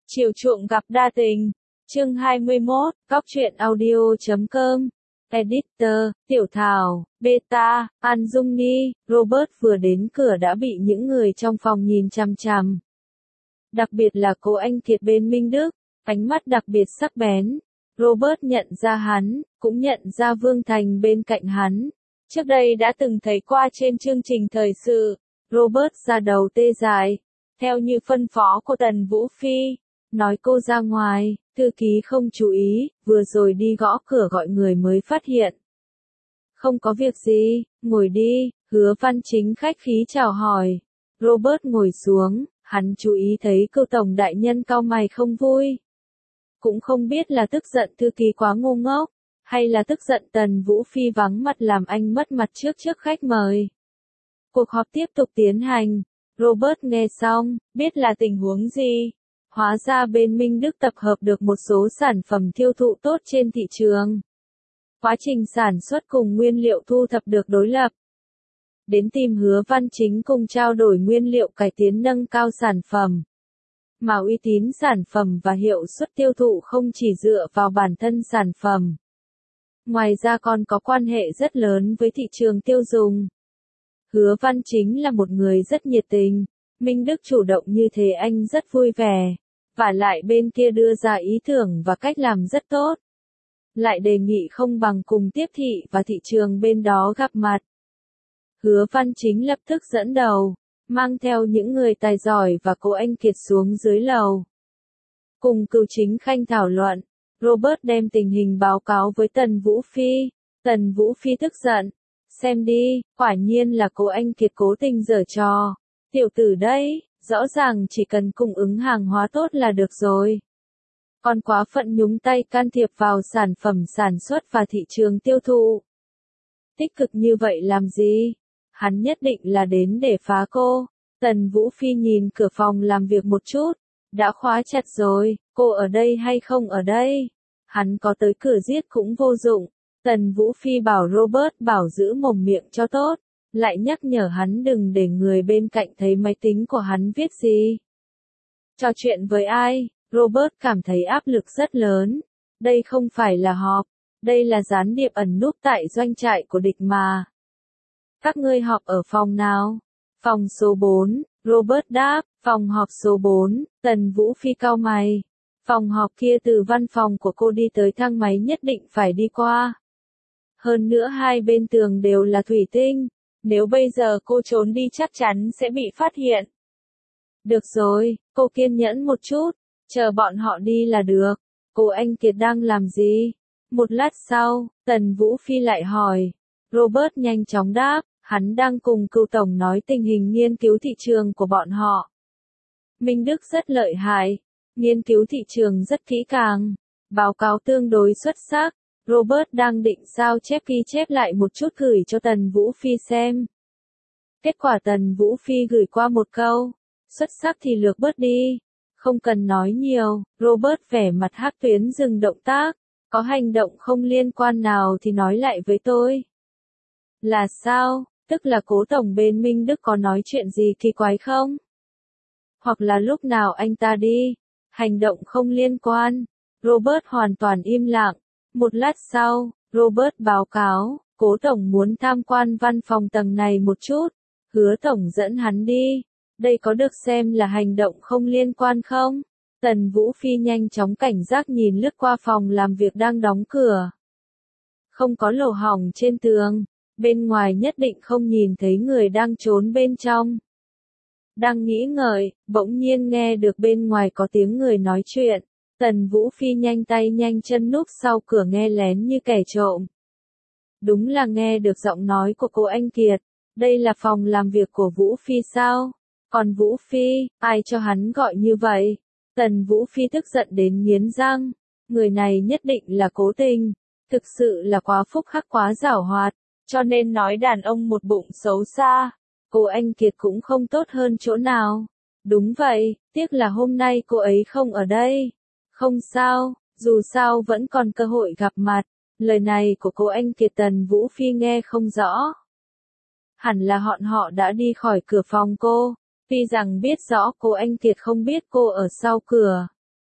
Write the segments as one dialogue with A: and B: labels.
A: Chiều chuộng gặp đa tình. Chương 21, góc truyện audio.com. Editor, Tiểu Thảo, Beta, An Dung Ni, Robert vừa đến cửa đã bị những người trong phòng nhìn chằm chằm. Đặc biệt là cô anh Kiệt bên Minh Đức, ánh mắt đặc biệt sắc bén. Robert nhận ra hắn, cũng nhận ra Vương Thành bên cạnh hắn. Trước đây đã từng thấy qua trên chương trình thời sự. Robert ra đầu tê dại. Theo như phân phó của Tần Vũ Phi, nói cô ra ngoài, thư ký không chú ý, vừa rồi đi gõ cửa gọi người mới phát hiện. Không có việc gì, ngồi đi, Hứa Văn Chính khách khí chào hỏi. Robert ngồi xuống, hắn chú ý thấy Cưu tổng đại nhân cau mày không vui. Cũng không biết là tức giận thư ký quá ngu ngốc, hay là tức giận Tần Vũ Phi vắng mặt làm anh mất mặt trước khách mời. Cuộc họp tiếp tục tiến hành. Robert nghe xong, biết là tình huống gì. Hóa ra bên Minh Đức tập hợp được một số sản phẩm tiêu thụ tốt trên thị trường. Quá trình sản xuất cùng nguyên liệu thu thập được đối lập. Đến tìm Hứa Văn Chính cùng trao đổi nguyên liệu cải tiến nâng cao sản phẩm. Mà uy tín sản phẩm và hiệu suất tiêu thụ không chỉ dựa vào bản thân sản phẩm. Ngoài ra còn có quan hệ rất lớn với thị trường tiêu dùng. Hứa Văn Chính là một người rất nhiệt tình, Minh Đức chủ động như thế anh rất vui vẻ, và lại bên kia đưa ra ý tưởng và cách làm rất tốt. Lại đề nghị không bằng cùng tiếp thị và thị trường bên đó gặp mặt. Hứa Văn Chính lập tức dẫn đầu, mang theo những người tài giỏi và cô anh Kiệt xuống dưới lầu. Cùng Cưu Chính Khanh thảo luận, Robert đem tình hình báo cáo với Tần Vũ Phi. Tần Vũ Phi tức giận. Xem đi, quả nhiên là cô anh Kiệt cố tình giở trò. Tiểu tử đây, rõ ràng chỉ cần cung ứng hàng hóa tốt là được rồi. Còn quá phận nhúng tay can thiệp vào sản phẩm sản xuất và thị trường tiêu thụ. Tích cực như vậy làm gì? Hắn nhất định là đến để phá cô. Tần Vũ Phi nhìn cửa phòng làm việc một chút. Đã khóa chặt rồi, cô ở đây hay không ở đây? Hắn có tới cửa giết cũng vô dụng. Tần Vũ Phi bảo Robert bảo giữ mồm miệng cho tốt, lại nhắc nhở hắn đừng để người bên cạnh thấy máy tính của hắn viết gì. Trò chuyện với ai, Robert cảm thấy áp lực rất lớn. Đây không phải là họp, đây là gián điệp ẩn núp tại doanh trại của địch mà. Các ngươi họp ở phòng nào? Phòng số 4, Robert đáp, phòng họp số 4, Tần Vũ Phi cau mày. Phòng họp kia từ văn phòng của cô đi tới thang máy nhất định phải đi qua. Hơn nữa hai bên tường đều là thủy tinh, nếu bây giờ cô trốn đi chắc chắn sẽ bị phát hiện. Được rồi, cô kiên nhẫn một chút, chờ bọn họ đi là được. Cô anh Kiệt đang làm gì? Một lát sau, Tần Vũ Phi lại hỏi. Robert nhanh chóng đáp, hắn đang cùng Cưu tổng nói tình hình nghiên cứu thị trường của bọn họ. Minh Đức rất lợi hại, nghiên cứu thị trường rất kỹ càng, báo cáo tương đối xuất sắc. Robert đang định sao chép ghi chép lại một chút gửi cho Tần Vũ Phi xem. Kết quả Tần Vũ Phi gửi qua một câu, xuất sắc thì lược bớt đi, không cần nói nhiều. Robert vẻ mặt hắc tuyến dừng động tác, có hành động không liên quan nào thì nói lại với tôi. Là sao, tức là cố tổng bên Minh Đức có nói chuyện gì kỳ quái không? Hoặc là lúc nào anh ta đi, hành động không liên quan. Robert hoàn toàn im lặng. Một lát sau, Robert báo cáo, cố tổng muốn tham quan văn phòng tầng này một chút. Hứa tổng dẫn hắn đi. Đây có được xem là hành động không liên quan không? Tần Vũ Phi nhanh chóng cảnh giác nhìn lướt qua phòng làm việc đang đóng cửa. Không có lỗ hổng trên tường. Bên ngoài nhất định không nhìn thấy người đang trốn bên trong. Đang nghĩ ngợi, bỗng nhiên nghe được bên ngoài có tiếng người nói chuyện. Tần Vũ Phi nhanh tay nhanh chân núp sau cửa nghe lén như kẻ trộm. Đúng là nghe được giọng nói của cô anh Kiệt. Đây là phòng làm việc của Vũ Phi sao? Còn Vũ Phi, ai cho hắn gọi như vậy? Tần Vũ Phi tức giận đến nghiến răng. Người này nhất định là cố tình. Thực sự là quá phúc hắc quá giảo hoạt. Cho nên nói đàn ông một bụng xấu xa. Cô anh Kiệt cũng không tốt hơn chỗ nào. Đúng vậy, tiếc là hôm nay cô ấy không ở đây. Không sao, dù sao vẫn còn cơ hội gặp mặt. Lời này của cô anh Kiệt Tần Vũ Phi nghe không rõ. Hẳn là họ đã đi khỏi cửa phòng cô. Tuy rằng biết rõ cô anh Kiệt không biết cô ở sau cửa.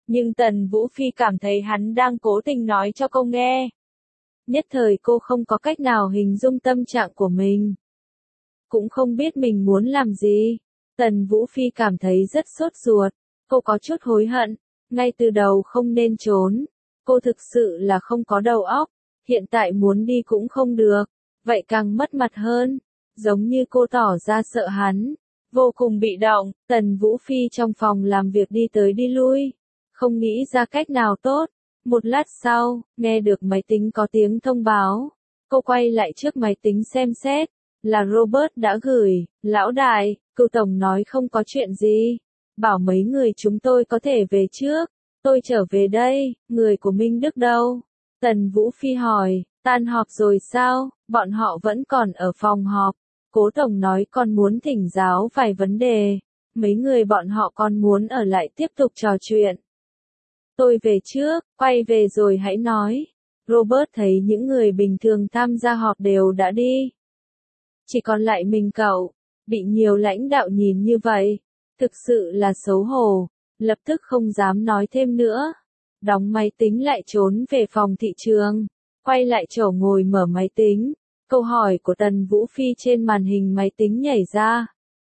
A: Nhưng Tần Vũ Phi cảm thấy hắn đang cố tình nói cho cô nghe. Nhất thời cô không có cách nào hình dung tâm trạng của mình. Cũng không biết mình muốn làm gì. Tần Vũ Phi cảm thấy rất sốt ruột. Cô có chút hối hận. Ngay từ đầu không nên trốn. Cô thực sự là không có đầu óc. Hiện tại muốn đi cũng không được. Vậy càng mất mặt hơn. Giống như cô tỏ ra sợ hắn. Vô cùng bị động. Tần Vũ Phi trong phòng làm việc đi tới đi lui. Không nghĩ ra cách nào tốt. Một lát sau, nghe được máy tính có tiếng thông báo. Cô quay lại trước máy tính xem xét. Là Robert đã gửi. Lão đại, cựu tổng nói không có chuyện gì. Bảo mấy người chúng tôi có thể về trước. Tôi trở về đây, người của Minh Đức đâu? Tần Vũ Phi hỏi, tan họp rồi sao? Bọn họ vẫn còn ở phòng họp. Cố tổng nói còn muốn thỉnh giáo vài vấn đề. Mấy người bọn họ còn muốn ở lại tiếp tục trò chuyện. Tôi về trước, quay về rồi hãy nói. Robert thấy những người bình thường tham gia họp đều đã đi. Chỉ còn lại mình cậu, bị nhiều lãnh đạo nhìn như vậy. Thực sự là xấu hổ, lập tức không dám nói thêm nữa. Đóng máy tính lại trốn về phòng thị trường, quay lại chỗ ngồi mở máy tính. Câu hỏi của Tần Vũ Phi trên màn hình máy tính nhảy ra.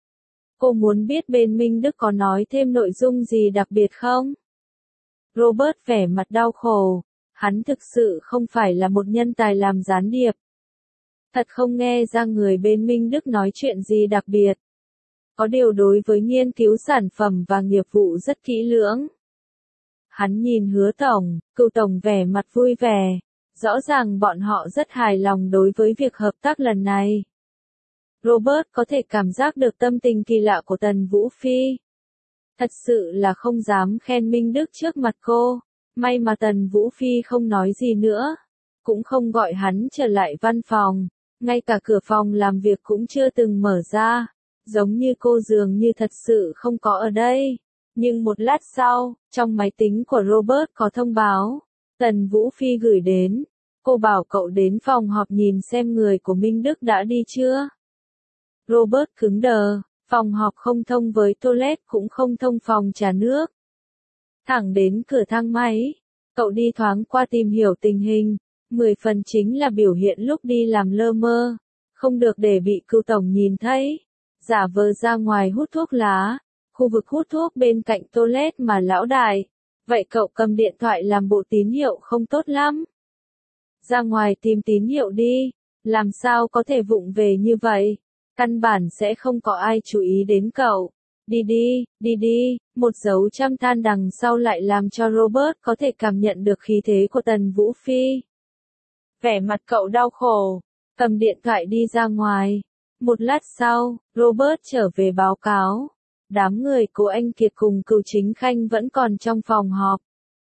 A: Cô muốn biết bên Minh Đức có nói thêm nội dung gì đặc biệt không? Robert vẻ mặt đau khổ, hắn thực sự không phải là một nhân tài làm gián điệp. Thật không nghe ra người bên Minh Đức nói chuyện gì đặc biệt. Có điều đối với nghiên cứu sản phẩm và nghiệp vụ rất kỹ lưỡng. Hắn nhìn Hứa tổng, cựu tổng vẻ mặt vui vẻ. Rõ ràng bọn họ rất hài lòng đối với việc hợp tác lần này. Robert có thể cảm giác được tâm tình kỳ lạ của Tần Vũ Phi. Thật sự là không dám khen Minh Đức trước mặt cô. May mà Tần Vũ Phi không nói gì nữa. Cũng không gọi hắn trở lại văn phòng. Ngay cả cửa phòng làm việc cũng chưa từng mở ra. Giống như cô dường như thật sự không có ở đây. Nhưng một lát sau, trong máy tính của Robert có thông báo. Tần Vũ Phi gửi đến. Cô bảo cậu đến phòng họp nhìn xem người của Minh Đức đã đi chưa. Robert cứng đờ. Phòng họp không thông với toilet cũng không thông phòng trà nước. Thẳng đến cửa thang máy. Cậu đi thoáng qua tìm hiểu tình hình. 10 phần chính là biểu hiện lúc đi làm lơ mơ. Không được để bị cựu tổng nhìn thấy. Giả vờ ra ngoài hút thuốc lá. Khu vực hút thuốc bên cạnh toilet mà lão đại. Vậy cậu cầm điện thoại làm bộ tín hiệu không tốt lắm. Ra ngoài tìm tín hiệu đi. Làm sao có thể vụng về như vậy. Căn bản sẽ không có ai chú ý đến cậu. Đi đi, một dấu trăm than đằng sau lại làm cho Robert có thể cảm nhận được khí thế của Tần Vũ Phi. Vẻ mặt cậu đau khổ, cầm điện thoại đi ra ngoài. Một lát sau, Robert trở về báo cáo. Đám người của anh Kiệt cùng Cửu Chính Khanh vẫn còn trong phòng họp.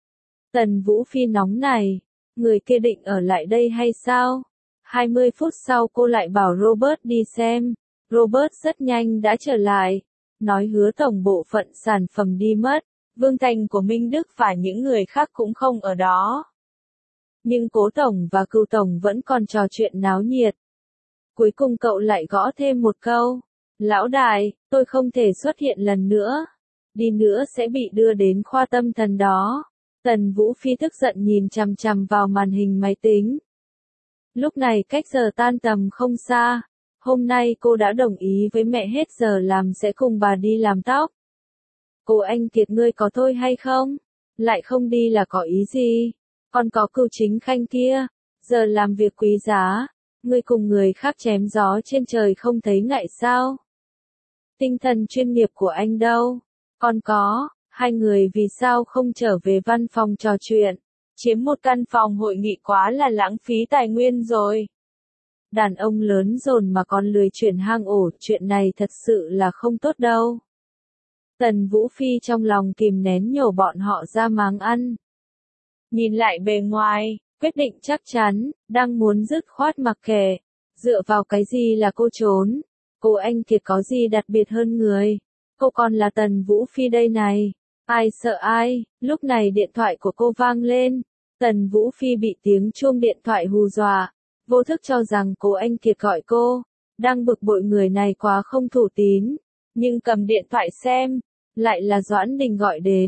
A: Tần Vũ Phi nóng này, người kia định ở lại đây hay sao? 20 phút sau cô lại bảo Robert đi xem. Robert rất nhanh đã trở lại. Nói Hứa tổng bộ phận sản phẩm đi mất. Vương Thành của Minh Đức và những người khác cũng không ở đó. Nhưng Cố tổng và Cửu tổng vẫn còn trò chuyện náo nhiệt. Cuối cùng cậu lại gõ thêm một câu. Lão đại, tôi không thể xuất hiện lần nữa. Đi nữa sẽ bị đưa đến khoa tâm thần đó. Tần Vũ Phi tức giận nhìn chằm chằm vào màn hình máy tính. Lúc này cách giờ tan tầm không xa. Hôm nay cô đã đồng ý với mẹ hết giờ làm sẽ cùng bà đi làm tóc. Cô anh Kiệt ngươi có thôi hay không? Lại không đi là có ý gì? Còn có Cửu Chính Khanh kia. Giờ làm việc quý giá. Ngươi cùng người khác chém gió trên trời không thấy ngại sao? Tinh thần chuyên nghiệp của anh đâu? Còn có, hai người vì sao không trở về văn phòng trò chuyện? Chiếm một căn phòng hội nghị quá là lãng phí tài nguyên rồi. Đàn ông lớn dồn mà còn lười chuyển hang ổ, chuyện này thật sự là không tốt đâu. Tần Vũ Phi trong lòng kìm nén nhổ bọn họ ra máng ăn. Nhìn lại bề ngoài, quyết định chắc chắn, đang muốn dứt khoát mặc kệ. Dựa vào cái gì là cô trốn? Cô anh Kiệt có gì đặc biệt hơn người? Cô còn là Tần Vũ Phi đây này. Ai sợ ai? Lúc này điện thoại của cô vang lên. Tần Vũ Phi bị tiếng chuông điện thoại hù dọa. Vô thức cho rằng cô anh Kiệt gọi cô. Đang bực bội người này quá không thủ tín. Nhưng cầm điện thoại xem. Lại là Doãn Đình gọi đến.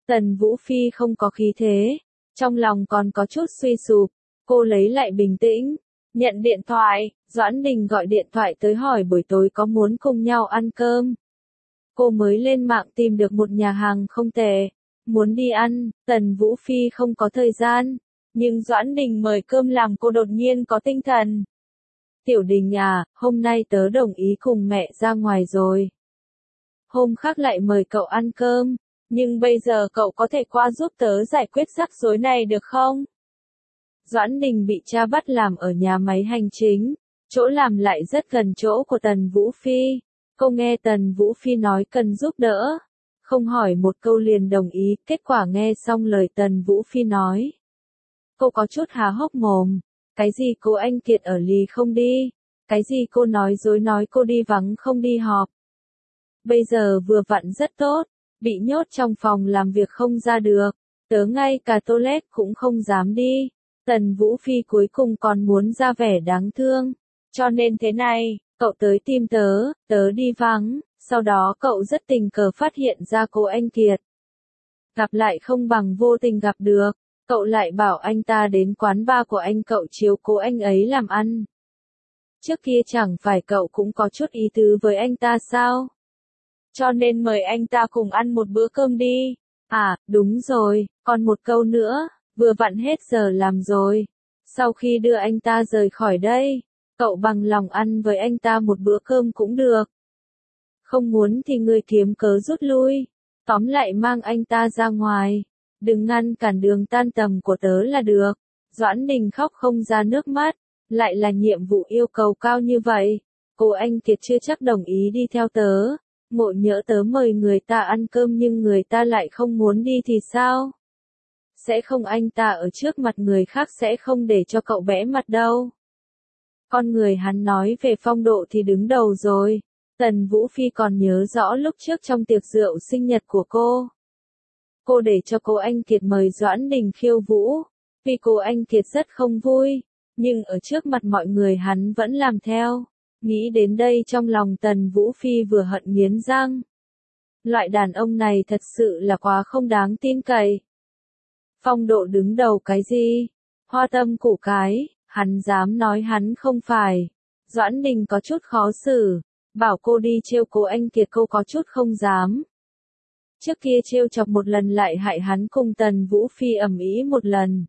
A: Tần Vũ Phi không có khí thế, trong lòng còn có chút suy sụp, cô lấy lại bình tĩnh, nhận điện thoại, Doãn Đình gọi điện thoại tới hỏi buổi tối có muốn cùng nhau ăn cơm. Cô mới lên mạng tìm được một nhà hàng không tệ, muốn đi ăn, Tần Vũ Phi không có thời gian, nhưng Doãn Đình mời cơm làm cô đột nhiên có tinh thần. Tiểu Đình à, hôm nay tớ đồng ý cùng mẹ ra ngoài rồi. Hôm khác lại mời cậu ăn cơm, nhưng bây giờ cậu có thể qua giúp tớ giải quyết rắc rối này được không? Doãn Đình bị cha bắt làm ở nhà máy hành chính, chỗ làm lại rất gần chỗ của Tần Vũ Phi. Cô nghe Tần Vũ Phi nói cần giúp đỡ, không hỏi một câu liền đồng ý, kết quả nghe xong lời Tần Vũ Phi nói. Cô có chút há hốc mồm, cái gì cô anh Kiệt ở lì không đi, cái gì cô nói dối nói cô đi vắng không đi họp. Bây giờ vừa vặn rất tốt, bị nhốt trong phòng làm việc không ra được, tớ ngay cả toilet cũng không dám đi. Tần Vũ Phi cuối cùng còn muốn ra vẻ đáng thương, cho nên thế này, cậu tới tìm tớ, tớ đi vắng, sau đó cậu rất tình cờ phát hiện ra cô anh Kiệt. Gặp lại không bằng vô tình gặp được, cậu lại bảo anh ta đến quán bar của anh cậu chiếu cố anh ấy làm ăn. Trước kia chẳng phải cậu cũng có chút ý tứ với anh ta sao? Cho nên mời anh ta cùng ăn một bữa cơm đi. À, đúng rồi, còn một câu nữa, vừa vặn hết giờ làm rồi. Sau khi đưa anh ta rời khỏi đây, cậu bằng lòng ăn với anh ta một bữa cơm cũng được. Không muốn thì người kiếm cớ rút lui. Tóm lại mang anh ta ra ngoài. Đừng ngăn cản đường tan tầm của tớ là được. Doãn Đình khóc không ra nước mắt. Lại là nhiệm vụ yêu cầu cao như vậy. Cô anh Kiệt chưa chắc đồng ý đi theo tớ. Ngộ nhỡ tớ mời người ta ăn cơm nhưng người ta lại không muốn đi thì sao? Sẽ không, anh ta ở trước mặt người khác sẽ không để cho cậu bẽ mặt đâu. Con người hắn nói về phong độ thì đứng đầu rồi. Tần Vũ Phi còn nhớ rõ lúc trước trong tiệc rượu sinh nhật của cô. Cô để cho cô anh Kiệt mời Doãn Đình khiêu vũ. Vì cô anh Kiệt rất không vui. Nhưng ở trước mặt mọi người hắn vẫn làm theo. Nghĩ đến đây trong lòng Tần Vũ Phi vừa hận nghiến răng. Loại đàn ông này thật sự là quá không đáng tin cậy. Phong độ đứng đầu cái gì? Hoa tâm củ cái, hắn dám nói hắn không phải. Doãn Đình có chút khó xử, bảo cô đi trêu cô anh Kiệt cô có chút không dám. Trước kia trêu chọc một lần lại hại hắn cùng Tần Vũ Phi ầm ĩ một lần.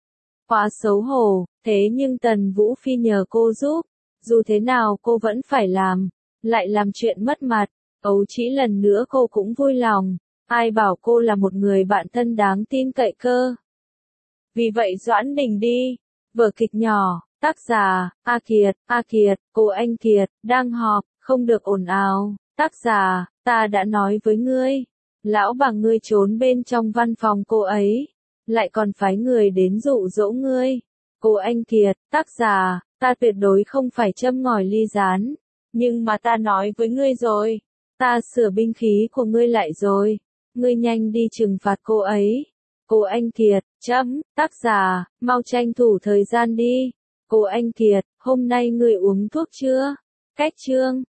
A: Quá xấu hổ, thế nhưng Tần Vũ Phi nhờ cô giúp, dù thế nào cô vẫn phải làm, lại làm chuyện mất mặt, ấu trĩ lần nữa cô cũng vui lòng, ai bảo cô là một người bạn thân đáng tin cậy cơ. Vì vậy Doãn Đình đi, vở kịch nhỏ, tác giả, A Kiệt, cô anh Kiệt, đang họp, không được ồn ào, tác giả, ta đã nói với ngươi, lão bà ngươi trốn bên trong văn phòng cô ấy, lại còn phái người đến dụ dỗ ngươi. Cô anh Kiệt, tác giả, ta tuyệt đối không phải châm ngòi ly gián, nhưng mà ta nói với ngươi rồi, ta sửa binh khí của ngươi lại rồi, ngươi nhanh đi trừng phạt cô ấy. Cô anh Kiệt, tác giả, mau tranh thủ thời gian đi. Cô anh Kiệt, hôm nay ngươi uống thuốc chưa? Cách chương